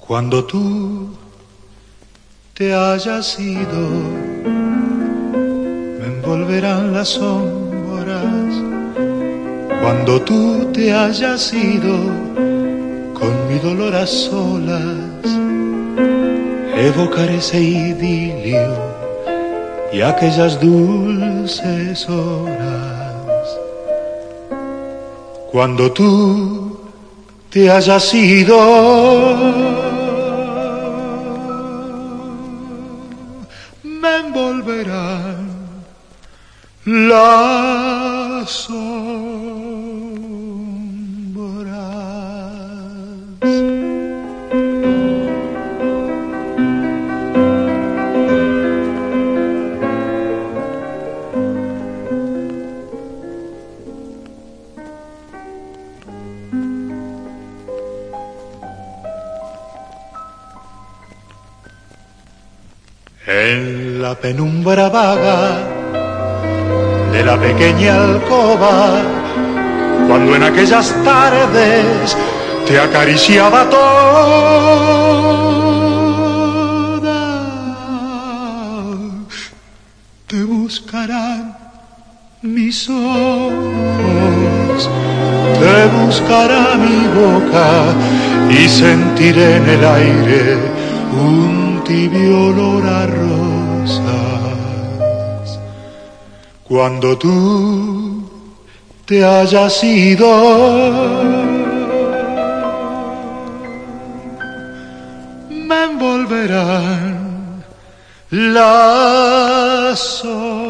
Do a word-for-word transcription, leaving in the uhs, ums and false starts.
Cuando tú te hayas ido, me envolverán las sombras. Cuando tú te hayas ido, con mi dolor a solas, evocaré ese idilio y aquellas dulces horas. Cuando tú te hayas ido, me envolverán las sombras. En la penumbra vaga de la pequeña alcoba, cuando en aquellas tardes te acariciaba toda, te buscarán mis ojos, te buscará mi boca y sentiré en el aire un tibio olor a rosas. Cuando tú te hayas ido, me envolverán las sombras.